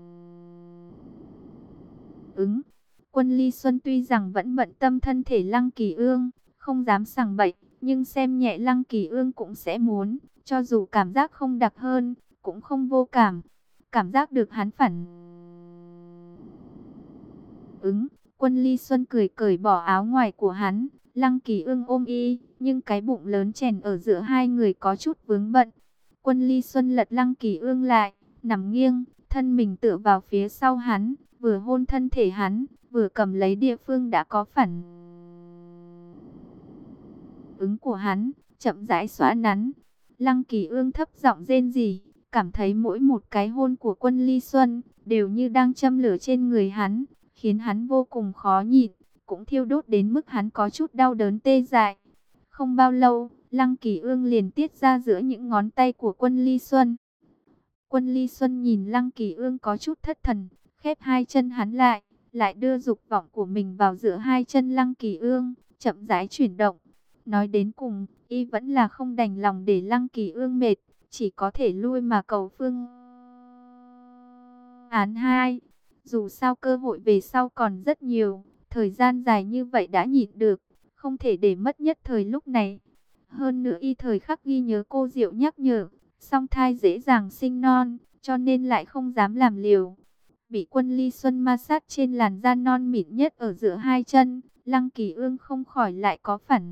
ứng. Quân Ly Xuân tuy rằng vẫn bận tâm thân thể Lăng Kỳ Ương, không dám sằng bậy, nhưng xem nhẹ Lăng Kỳ Ương cũng sẽ muốn, cho dù cảm giác không đặc hơn, cũng không vô cảm. Cảm giác được hắn phản ứng, Quân Ly Xuân cười cởi bỏ áo ngoài của hắn, Lăng Kỳ Ương ôm y, nhưng cái bụng lớn chèn ở giữa hai người có chút vướng bận. Quân Ly Xuân lật Lăng Kỳ Ương lại, nằm nghiêng, thân mình tựa vào phía sau hắn, vừa hôn thân thể hắn, vừa cầm lấy địa phương đã có phản ứng của hắn, chậm rãi xóa nắn. Lăng Kỳ Ương thấp giọng rên rỉ, cảm thấy mỗi một cái hôn của Quân Ly Xuân đều như đang châm lửa trên người hắn, khiến hắn vô cùng khó nhịn, cũng thiêu đốt đến mức hắn có chút đau đớn tê dại. Không bao lâu, Lăng Kỳ Ương liền tiết ra giữa những ngón tay của Quân Ly Xuân. Quân Ly Xuân nhìn Lăng Kỳ Ương có chút thất thần, khép hai chân hắn lại, lại đưa dục vọng của mình vào giữa hai chân Lăng Kỳ Ương, chậm rãi chuyển động. Nói đến cùng, y vẫn là không đành lòng để Lăng Kỳ Ương mệt, chỉ có thể lui mà cầu phương án hai. Dù sao cơ hội về sau còn rất nhiều, thời gian dài như vậy đã nhịn được, không thể để mất nhất thời lúc này. Hơn nữa y thời khắc ghi nhớ cô Diệu nhắc nhở, song thai dễ dàng sinh non, cho nên lại không dám làm liều. Bị Quân Ly Xuân ma sát trên làn da non mịn nhất ở giữa hai chân, Lăng Kỳ Ương không khỏi lại có phản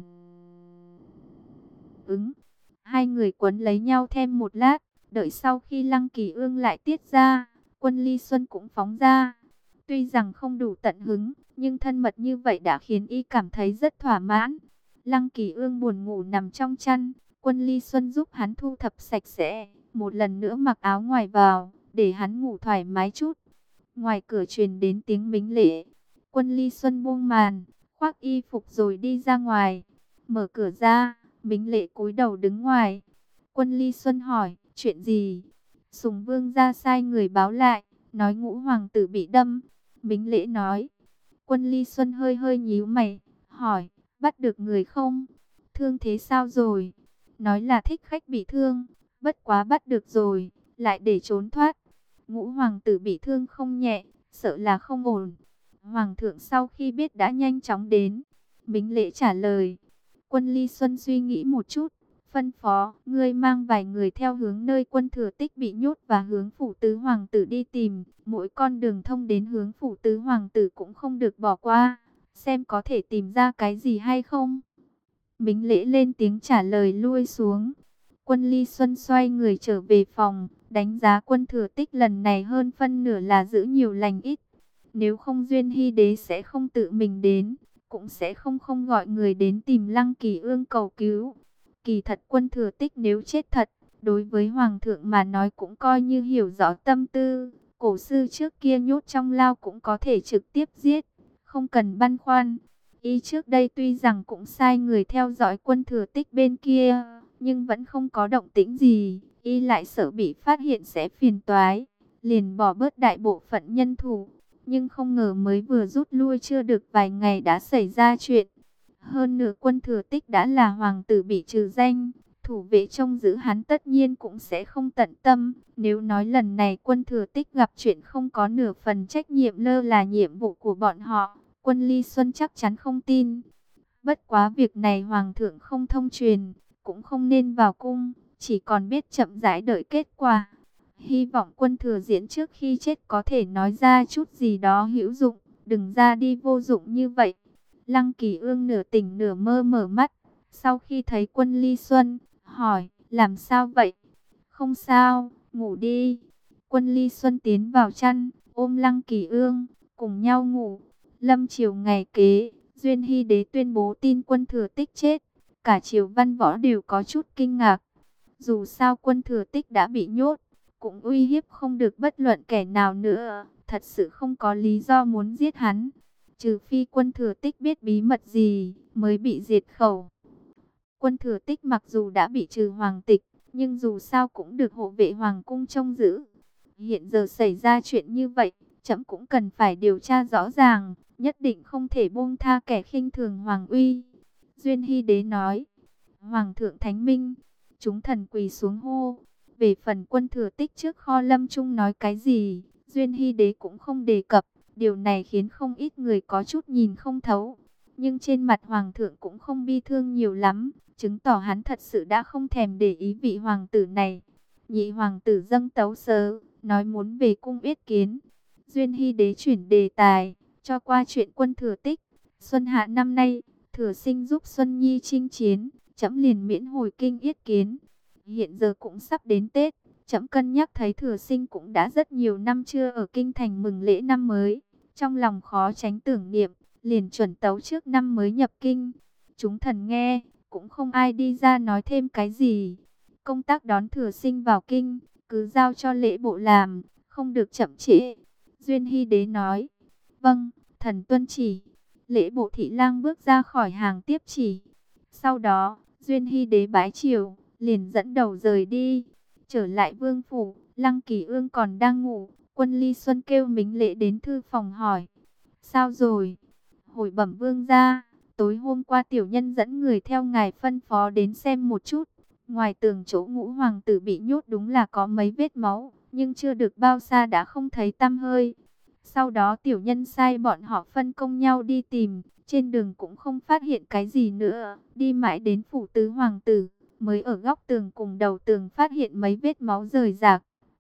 ứng. Hai người quấn lấy nhau thêm một lát, đợi sau khi Lăng Kỳ Ương lại tiết ra, Quân Ly Xuân cũng phóng ra. Tuy rằng không đủ tận hứng, nhưng thân mật như vậy đã khiến y cảm thấy rất thỏa mãn. Lăng Kỳ Ương buồn ngủ nằm trong chăn, Quân Ly Xuân giúp hắn thu thập sạch sẽ, một lần nữa mặc áo ngoài vào, để hắn ngủ thoải mái chút. Ngoài cửa truyền đến tiếng mính lễ. Quân Ly Xuân buông màn, khoác y phục rồi đi ra ngoài. Mở cửa ra, mính lễ cúi đầu đứng ngoài. Quân Ly Xuân hỏi, chuyện gì? Sùng Vương ra sai người báo lại, nói Ngũ hoàng tử bị đâm. Mính lễ nói. Quân Ly Xuân hơi hơi nhíu mày, hỏi, bắt được người không? Thương thế sao rồi? Nói là thích khách bị thương, bất quá bắt được rồi, lại để trốn thoát. Ngũ hoàng tử bị thương không nhẹ, sợ là không ổn. Hoàng thượng sau khi biết đã nhanh chóng đến. Mính lễ trả lời. Quân Ly Xuân suy nghĩ một chút, phân phó, ngươi mang vài người theo hướng nơi Quân Thừa Tích bị nhốt và hướng phủ tứ hoàng tử đi tìm. Mỗi con đường thông đến hướng phủ tứ hoàng tử cũng không được bỏ qua, xem có thể tìm ra cái gì hay không. Mính lễ lên tiếng trả lời lui xuống. Quân Ly Xuân xoay người trở về phòng, đánh giá Quân Thừa Tích lần này hơn phân nửa là giữ nhiều lành ít. Nếu không Duyên Hy Đế sẽ không tự mình đến, cũng sẽ không không gọi người đến tìm Lăng Kỳ Ương cầu cứu. Kỳ thật Quân Thừa Tích nếu chết thật, đối với Hoàng thượng mà nói cũng coi như hiểu rõ tâm tư. Cổ sư trước kia nhốt trong lao cũng có thể trực tiếp giết, không cần băn khoăn. Y trước đây tuy rằng cũng sai người theo dõi Quân Thừa Tích bên kia, nhưng vẫn không có động tĩnh gì. Y lại sợ bị phát hiện sẽ phiền toái, liền bỏ bớt đại bộ phận nhân thủ. Nhưng không ngờ mới vừa rút lui chưa được vài ngày đã xảy ra chuyện. Hơn nữa Quân Thừa Tích đã là hoàng tử bị trừ danh, thủ vệ trông giữ hắn tất nhiên cũng sẽ không tận tâm. Nếu nói lần này Quân Thừa Tích gặp chuyện không có nửa phần trách nhiệm lơ là nhiệm vụ của bọn họ, Quân Ly Xuân chắc chắn không tin. Bất quá việc này Hoàng thượng không thông truyền, cũng không nên vào cung, chỉ còn biết chậm rãi đợi kết quả. Hy vọng Quân Thừa Diễn trước khi chết có thể nói ra chút gì đó hữu dụng, đừng ra đi vô dụng như vậy. Lăng Kỳ Ương nửa tỉnh nửa mơ mở mắt, sau khi thấy Quân Ly Xuân, hỏi, làm sao vậy? Không sao, ngủ đi. Quân Ly Xuân tiến vào chăn, ôm Lăng Kỳ Ương, cùng nhau ngủ. Lâm chiều ngày kế, Duyên Hy Đế tuyên bố tin Quân Thừa Tích chết. Cả triều văn võ đều có chút kinh ngạc. Dù sao Quân Thừa Tích đã bị nhốt, cũng uy hiếp không được bất luận kẻ nào nữa. Thật sự không có lý do muốn giết hắn. Trừ phi Quân Thừa Tích biết bí mật gì, mới bị diệt khẩu. Quân Thừa Tích mặc dù đã bị trừ hoàng tịch, nhưng dù sao cũng được hộ vệ hoàng cung trông giữ. Hiện giờ xảy ra chuyện như vậy, trẫm cũng cần phải điều tra rõ ràng, nhất định không thể buông tha kẻ khinh thường hoàng uy. Duyên Hy Đế nói, Hoàng thượng thánh minh, chúng thần quỳ xuống hô. Về phần Quân Thừa Tích trước kho lâm trung nói cái gì, Duyên Hy Đế cũng không đề cập. Điều này khiến không ít người có chút nhìn không thấu. Nhưng trên mặt Hoàng thượng cũng không bi thương nhiều lắm, chứng tỏ hắn thật sự đã không thèm để ý vị hoàng tử này. Nhị hoàng tử dâng tấu sớ, nói muốn về cung yết kiến. Duyên Hy Đế chuyển đề tài, cho qua chuyện Quân Thừa Tích. Xuân hạ năm nay, Thừa Sinh giúp Xuân Nhi chinh chiến, trẫm liền miễn hồi kinh yết kiến. Hiện giờ cũng sắp đến Tết, trẫm cân nhắc thấy Thừa Sinh cũng đã rất nhiều năm chưa ở kinh thành mừng lễ năm mới. Trong lòng khó tránh tưởng niệm, liền chuẩn tấu trước năm mới nhập kinh. Chúng thần nghe, cũng không ai đi ra nói thêm cái gì. Công tác đón Thừa Sinh vào kinh, cứ giao cho lễ bộ làm, không được chậm trễ. Duyên Hy Đế nói, vâng, thần tuân chỉ. Lễ bộ thị lang bước ra khỏi hàng tiếp chỉ. Sau đó, Duyên Hy Đế bái triều, liền dẫn đầu rời đi. Trở lại vương phủ, Lăng Kỳ Ương còn đang ngủ. Quân Ly Xuân kêu Mính Lễ đến thư phòng hỏi, sao rồi? Hồi bẩm vương gia, tối hôm qua tiểu nhân dẫn người theo ngài phân phó đến xem một chút. Ngoài tường chỗ Ngũ hoàng tử bị nhốt đúng là có mấy vết máu, nhưng chưa được bao xa đã không thấy tăm hơi. Sau đó tiểu nhân sai bọn họ phân công nhau đi tìm, trên đường cũng không phát hiện cái gì nữa. Đi mãi đến phủ tứ hoàng tử, mới ở góc tường cùng đầu tường phát hiện mấy vết máu rời rạc.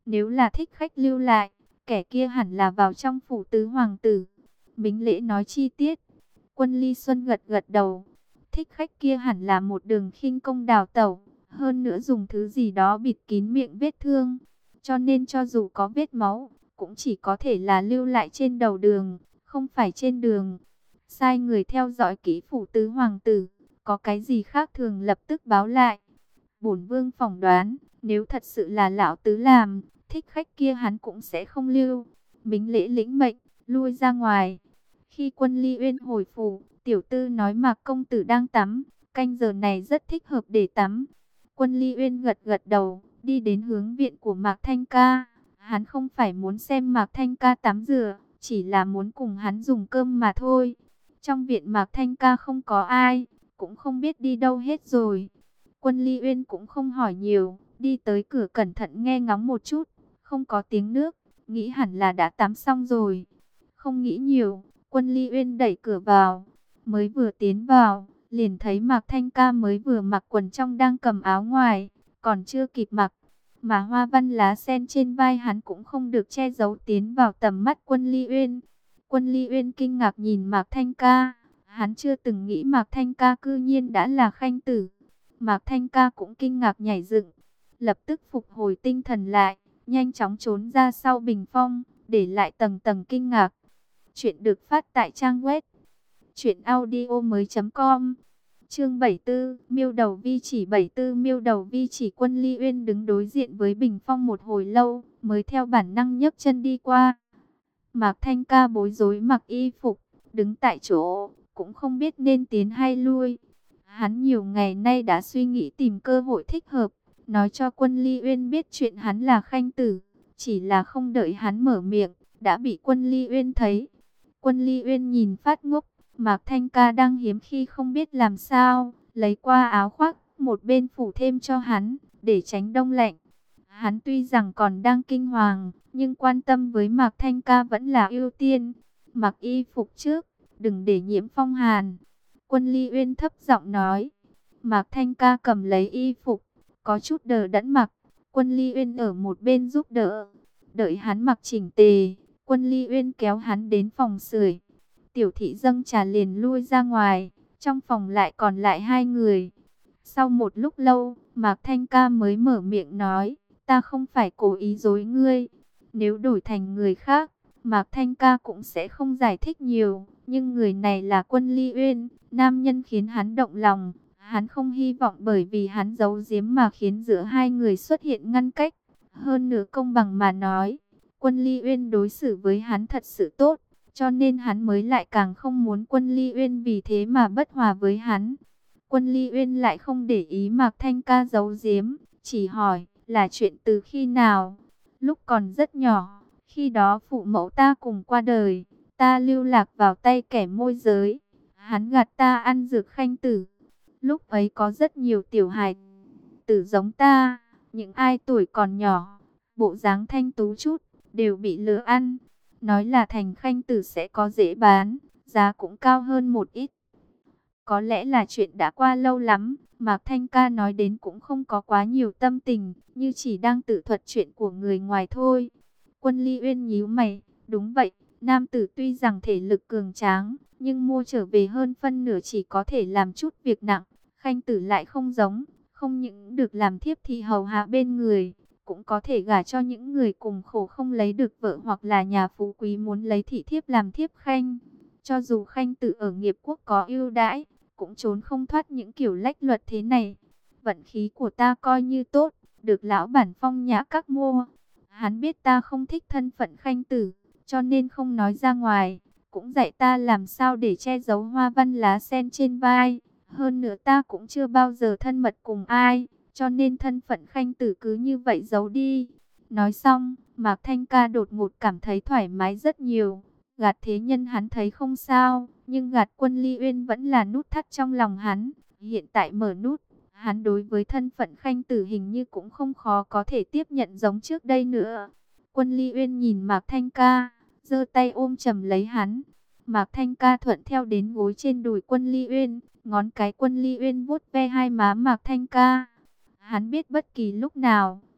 Nếu là thích khách lưu lại, kẻ kia hẳn là vào trong phủ tứ hoàng tử. Mính Lễ nói chi tiết. Quân Ly Xuân gật gật đầu. Thích khách kia hẳn là một đường khinh công đào tẩu, hơn nữa dùng thứ gì đó bịt kín miệng vết thương. Cho nên cho dù có vết máu, cũng chỉ có thể là lưu lại trên đầu đường, không phải trên đường. Sai người theo dõi kỹ phủ tứ hoàng tử, có cái gì khác thường lập tức báo lại. Bổn vương phỏng đoán, nếu thật sự là lão tứ làm, thích khách kia hắn cũng sẽ không lưu. Mính Lễ lĩnh mệnh, lui ra ngoài. Khi Quân Ly Uyên hồi phủ, tiểu tư nói Mạc công tử đang tắm, canh giờ này rất thích hợp để tắm. Quân Ly Uyên gật gật đầu, đi đến hướng viện của Mạc Thanh Ca. Hắn không phải muốn xem Mạc Thanh Ca tắm rửa, chỉ là muốn cùng hắn dùng cơm mà thôi. Trong viện Mạc Thanh Ca không có ai, cũng không biết đi đâu hết rồi. Quân Ly Uyên cũng không hỏi nhiều, đi tới cửa cẩn thận nghe ngóng một chút, không có tiếng nước, nghĩ hẳn là đã tắm xong rồi. Không nghĩ nhiều, Quân Ly Uyên đẩy cửa vào, mới vừa tiến vào, liền thấy Mạc Thanh Ca mới vừa mặc quần trong đang cầm áo ngoài, còn chưa kịp mặc, mà hoa văn lá sen trên vai hắn cũng không được che giấu tiến vào tầm mắt Quân Ly Uyên. Quân Ly Uyên kinh ngạc nhìn Mạc Thanh Ca, hắn chưa từng nghĩ Mạc Thanh Ca cư nhiên đã là khanh tử. Mạc Thanh Ca cũng kinh ngạc nhảy dựng, lập tức phục hồi tinh thần lại, nhanh chóng trốn ra sau bình phong, để lại tầng tầng kinh ngạc. Chuyện được phát tại trang web truyện audio mới chấm com. Chương bảy mươi tư, Miêu Đầu Vi Chỉ. bảy mươi tư Miêu Đầu Vi Chỉ. Quân Ly Uyên đứng đối diện với bình phong một hồi lâu, mới theo bản năng nhấc chân đi qua. Mạc Thanh Ca bối rối mặc y phục, đứng tại chỗ, cũng không biết nên tiến hay lui. Hắn nhiều ngày nay đã suy nghĩ tìm cơ hội thích hợp, nói cho Quân Ly Uyên biết chuyện hắn là khanh tử, chỉ là không đợi hắn mở miệng, đã bị Quân Ly Uyên thấy. Quân Ly Uyên nhìn phát ngốc, Mạc Thanh Ca đang hiếm khi không biết làm sao, lấy qua áo khoác, một bên phủ thêm cho hắn, để tránh đông lạnh. Hắn tuy rằng còn đang kinh hoàng, nhưng quan tâm với Mạc Thanh Ca vẫn là ưu tiên. Mặc y phục trước, đừng để nhiễm phong hàn. Quân Ly Uyên thấp giọng nói. Mạc Thanh Ca cầm lấy y phục, có chút đờ đẫn mặc. Quân Ly Uyên ở một bên giúp đỡ. Đợi hắn mặc chỉnh tề, Quân Ly Uyên kéo hắn đến phòng sưởi. Tiểu thị dâng trà liền lui ra ngoài, trong phòng lại còn lại hai người. Sau một lúc lâu, Mạc Thanh Ca mới mở miệng nói, ta không phải cố ý dối ngươi. Nếu đổi thành người khác, Mạc Thanh Ca cũng sẽ không giải thích nhiều. Nhưng người này là Quân Ly Uyên, nam nhân khiến hắn động lòng. Hắn không hy vọng bởi vì hắn giấu giếm mà khiến giữa hai người xuất hiện ngăn cách. Hơn nữa công bằng mà nói, Quân Ly Uyên đối xử với hắn thật sự tốt. Cho nên hắn mới lại càng không muốn Quân Ly Uyên vì thế mà bất hòa với hắn. Quân Ly Uyên lại không để ý Mạc Thanh Ca giấu giếm, chỉ hỏi là chuyện từ khi nào. Lúc còn rất nhỏ, khi đó phụ mẫu ta cùng qua đời, ta lưu lạc vào tay kẻ môi giới. Hắn gạt ta ăn dược khanh tử. Lúc ấy có rất nhiều tiểu hài tử giống ta, những ai tuổi còn nhỏ, bộ dáng thanh tú chút, đều bị lừa ăn. Nói là thành khanh tử sẽ có dễ bán, giá cũng cao hơn một ít. Có lẽ là chuyện đã qua lâu lắm, Mạc Thanh Ca nói đến cũng không có quá nhiều tâm tình, như chỉ đang tự thuật chuyện của người ngoài thôi. Quân Ly Uyên nhíu mày, đúng vậy, nam tử tuy rằng thể lực cường tráng, nhưng mua trở về hơn phân nửa chỉ có thể làm chút việc nặng. Khanh tử lại không giống, không những được làm thiếp thì hầu hạ bên người, cũng có thể gả cho những người cùng khổ không lấy được vợ hoặc là nhà phú quý muốn lấy thị thiếp làm thiếp khanh. Cho dù khanh tử ở nghiệp quốc có ưu đãi, cũng trốn không thoát những kiểu lách luật thế này. Vận khí của ta coi như tốt, được lão bản Phong Nhã Các mua. Hắn biết ta không thích thân phận khanh tử, cho nên không nói ra ngoài, cũng dạy ta làm sao để che giấu hoa văn lá sen trên vai. Hơn nữa ta cũng chưa bao giờ thân mật cùng ai, cho nên thân phận khanh tử cứ như vậy giấu đi. Nói xong, Mạc Thanh Ca đột ngột cảm thấy thoải mái rất nhiều. Gạt thế nhân hắn thấy không sao, nhưng gạt Quân Ly Uyên vẫn là nút thắt trong lòng hắn. Hiện tại mở nút, hắn đối với thân phận khanh tử hình như cũng không khó có thể tiếp nhận giống trước đây nữa. Quân Ly Uyên nhìn Mạc Thanh Ca, giơ tay ôm chầm lấy hắn. Mạc Thanh Ca thuận theo đến gối trên đùi Quân Ly Uyên, ngón cái Quân Ly Uyên vuốt ve hai má Mạc Thanh Ca. Hắn biết bất kỳ lúc nào,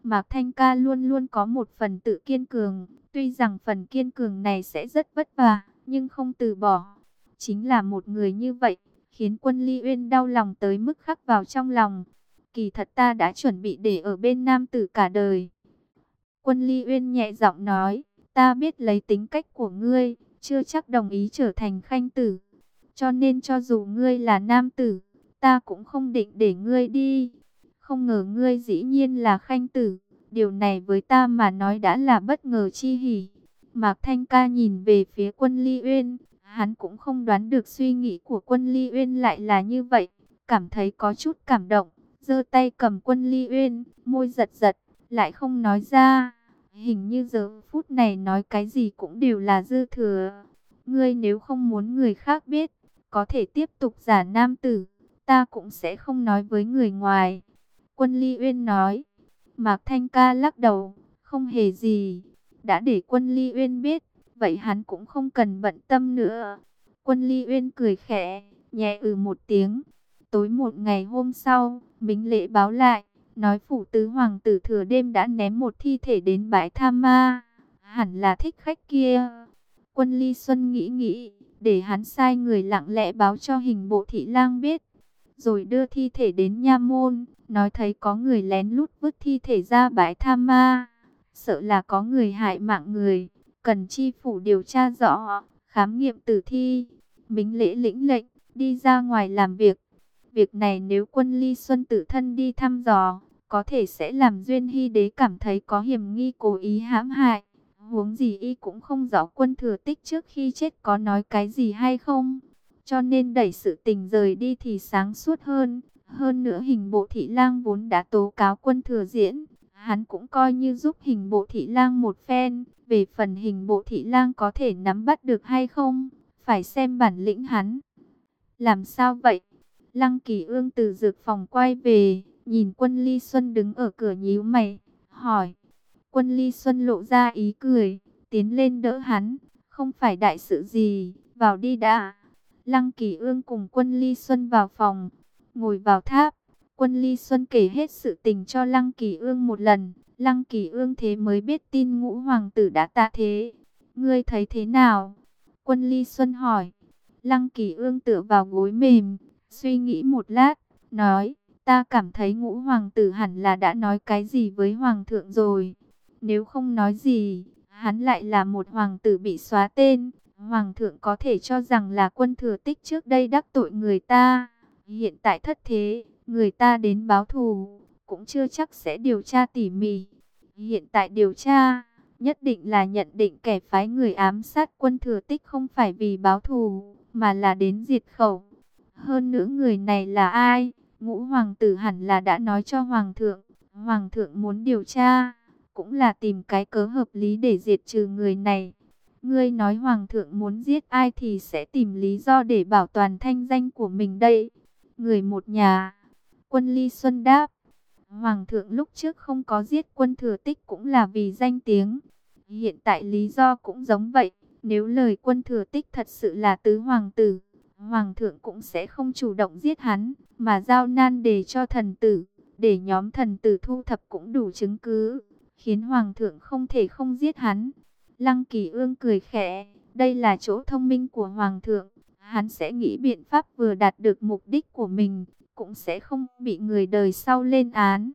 Mạc Thanh Ca luôn luôn có một phần tự kiên cường, tuy rằng phần kiên cường này sẽ rất vất vả, nhưng không từ bỏ. Chính là một người như vậy, khiến Quân Ly Uyên đau lòng tới mức khắc vào trong lòng. Kỳ thật ta đã chuẩn bị để ở bên nam tử cả đời. Quân Ly Uyên nhẹ giọng nói, ta biết lấy tính cách của ngươi, chưa chắc đồng ý trở thành khanh tử. Cho nên cho dù ngươi là nam tử, ta cũng không định để ngươi đi. Không ngờ ngươi dĩ nhiên là khanh tử, điều này với ta mà nói đã là bất ngờ chi hỉ. Mạc Thanh Ca nhìn về phía Quân Ly Uyên, hắn cũng không đoán được suy nghĩ của Quân Ly Uyên lại là như vậy, cảm thấy có chút cảm động, giơ tay cầm Quân Ly Uyên, môi giật giật, lại không nói ra. Hình như giờ phút này nói cái gì cũng đều là dư thừa. Ngươi nếu không muốn người khác biết, có thể tiếp tục giả nam tử, ta cũng sẽ không nói với người ngoài. Quân Ly Uyên nói. Mạc Thanh Ca lắc đầu, không hề gì. Đã để Quân Ly Uyên biết, vậy hắn cũng không cần bận tâm nữa. Quân Ly Uyên cười khẽ, nhẹ ừ một tiếng. Tối một ngày hôm sau, Mính Lễ báo lại, nói phủ tứ hoàng tử thừa đêm đã ném một thi thể đến bãi Tha Ma. Hẳn là thích khách kia. Quân Ly Xuân nghĩ nghĩ, để hắn sai người lặng lẽ báo cho Hình Bộ Thị Lang biết, rồi đưa thi thể đến nha môn, nói thấy có người lén lút vứt thi thể ra bãi Tha Ma, sợ là có người hại mạng người, cần chi phủ điều tra rõ, khám nghiệm tử thi. Mính Lễ lĩnh lệnh, đi ra ngoài làm việc. Việc này nếu Quân Ly Xuân tự thân đi thăm dò, có thể sẽ làm Duyên Hy Đế cảm thấy có hiểm nghi cố ý hãm hại. Huống gì y cũng không rõ Quân Thừa Tích trước khi chết có nói cái gì hay không, cho nên đẩy sự tình rời đi thì sáng suốt hơn. Hơn nữa Hình Bộ Thị Lang vốn đã tố cáo Quân Thừa Diễn, hắn cũng coi như giúp Hình Bộ Thị Lang một phen. Về phần Hình Bộ Thị Lang có thể nắm bắt được hay không, phải xem bản lĩnh hắn. Làm sao vậy? Lăng Kỳ Ương từ dược phòng quay về, nhìn Quân Ly Xuân đứng ở cửa nhíu mày, hỏi. Quân Ly Xuân lộ ra ý cười, tiến lên đỡ hắn, không phải đại sự gì, vào đi đã. Lăng Kỳ Ương cùng Quân Ly Xuân vào phòng, ngồi vào tháp. Quân Ly Xuân kể hết sự tình cho Lăng Kỳ Ương một lần, Lăng Kỳ Ương thế mới biết tin Ngũ hoàng tử đã tạ thế. Ngươi thấy thế nào? Quân Ly Xuân hỏi. Lăng Kỳ Ương tựa vào gối mềm, suy nghĩ một lát, nói, ta cảm thấy Ngũ hoàng tử hẳn là đã nói cái gì với hoàng thượng rồi. Nếu không nói gì, hắn lại là một hoàng tử bị xóa tên. Hoàng thượng có thể cho rằng là Quân Thừa Tích trước đây đắc tội người ta. Hiện tại thất thế, người ta đến báo thù, cũng chưa chắc sẽ điều tra tỉ mỉ. Hiện tại điều tra, nhất định là nhận định kẻ phái người ám sát Quân Thừa Tích không phải vì báo thù, mà là đến diệt khẩu. Hơn nữa người này là ai? Ngũ hoàng tử hẳn là đã nói cho hoàng thượng. Hoàng thượng muốn điều tra, cũng là tìm cái cớ hợp lý để diệt trừ người này. Ngươi nói hoàng thượng muốn giết ai thì sẽ tìm lý do để bảo toàn thanh danh của mình đây. Người một nhà. Quân Ly Xuân đáp. Hoàng thượng lúc trước không có giết Quân Thừa Tích cũng là vì danh tiếng. Hiện tại lý do cũng giống vậy. Nếu lời Quân Thừa Tích thật sự là tứ hoàng tử, hoàng thượng cũng sẽ không chủ động giết hắn, mà giao nan đề cho thần tử, để nhóm thần tử thu thập cũng đủ chứng cứ, khiến hoàng thượng không thể không giết hắn. Lăng Kỳ Ương cười khẽ, đây là chỗ thông minh của hoàng thượng, hắn sẽ nghĩ biện pháp vừa đạt được mục đích của mình, cũng sẽ không bị người đời sau lên án.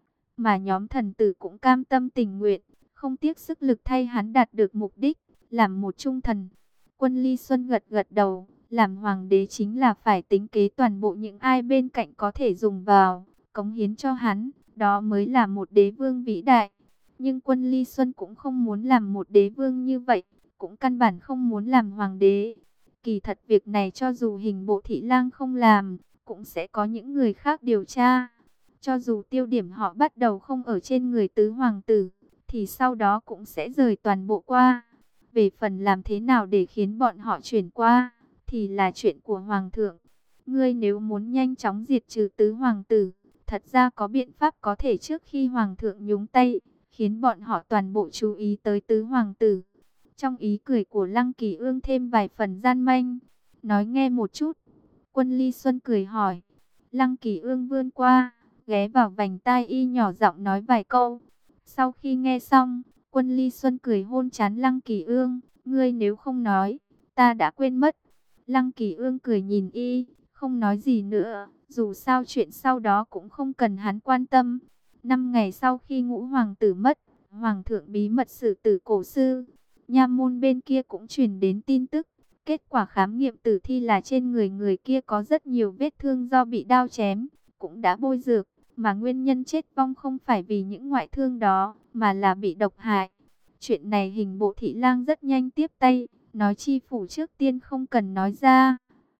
Mà nhóm thần tử cũng cam tâm tình nguyện, không tiếc sức lực thay hắn đạt được mục đích, làm một trung thần. Quân Ly Xuân gật gật đầu, làm hoàng đế chính là phải tính kế toàn bộ những ai bên cạnh có thể dùng vào, cống hiến cho hắn, đó mới là một đế vương vĩ đại. Nhưng Quân Ly Xuân cũng không muốn làm một đế vương như vậy, cũng căn bản không muốn làm hoàng đế. Kỳ thật việc này cho dù Hình Bộ Thị Lang không làm, cũng sẽ có những người khác điều tra. Cho dù tiêu điểm họ bắt đầu không ở trên người tứ hoàng tử, thì sau đó cũng sẽ rời toàn bộ qua. Về phần làm thế nào để khiến bọn họ chuyển qua, thì là chuyện của hoàng thượng. Ngươi nếu muốn nhanh chóng diệt trừ tứ hoàng tử, thật ra có biện pháp có thể trước khi hoàng thượng nhúng tay, khiến bọn họ toàn bộ chú ý tới tứ hoàng tử. Trong ý cười của Lăng Kỳ Ương thêm vài phần gian manh. Nói nghe một chút. Quân Ly Xuân cười hỏi. Lăng Kỳ Ương vươn qua, ghé vào vành tai y nhỏ giọng nói vài câu. Sau khi nghe xong, Quân Ly Xuân cười hôn trán Lăng Kỳ Ương. Ngươi nếu không nói, ta đã quên mất. Lăng Kỳ Ương cười nhìn y, không nói gì nữa. Dù sao chuyện sau đó cũng không cần hắn quan tâm. Năm ngày sau khi ngũ hoàng tử mất, hoàng thượng bí mật xử tử cổ sư. Nha môn bên kia cũng truyền đến tin tức. Kết quả khám nghiệm tử thi là trên người người kia có rất nhiều vết thương do bị đao chém, cũng đã bôi dược. Mà nguyên nhân chết vong không phải vì những ngoại thương đó, mà là bị độc hại. Chuyện này hình bộ thị lang rất nhanh tiếp tay, nói chi phủ trước tiên không cần nói ra.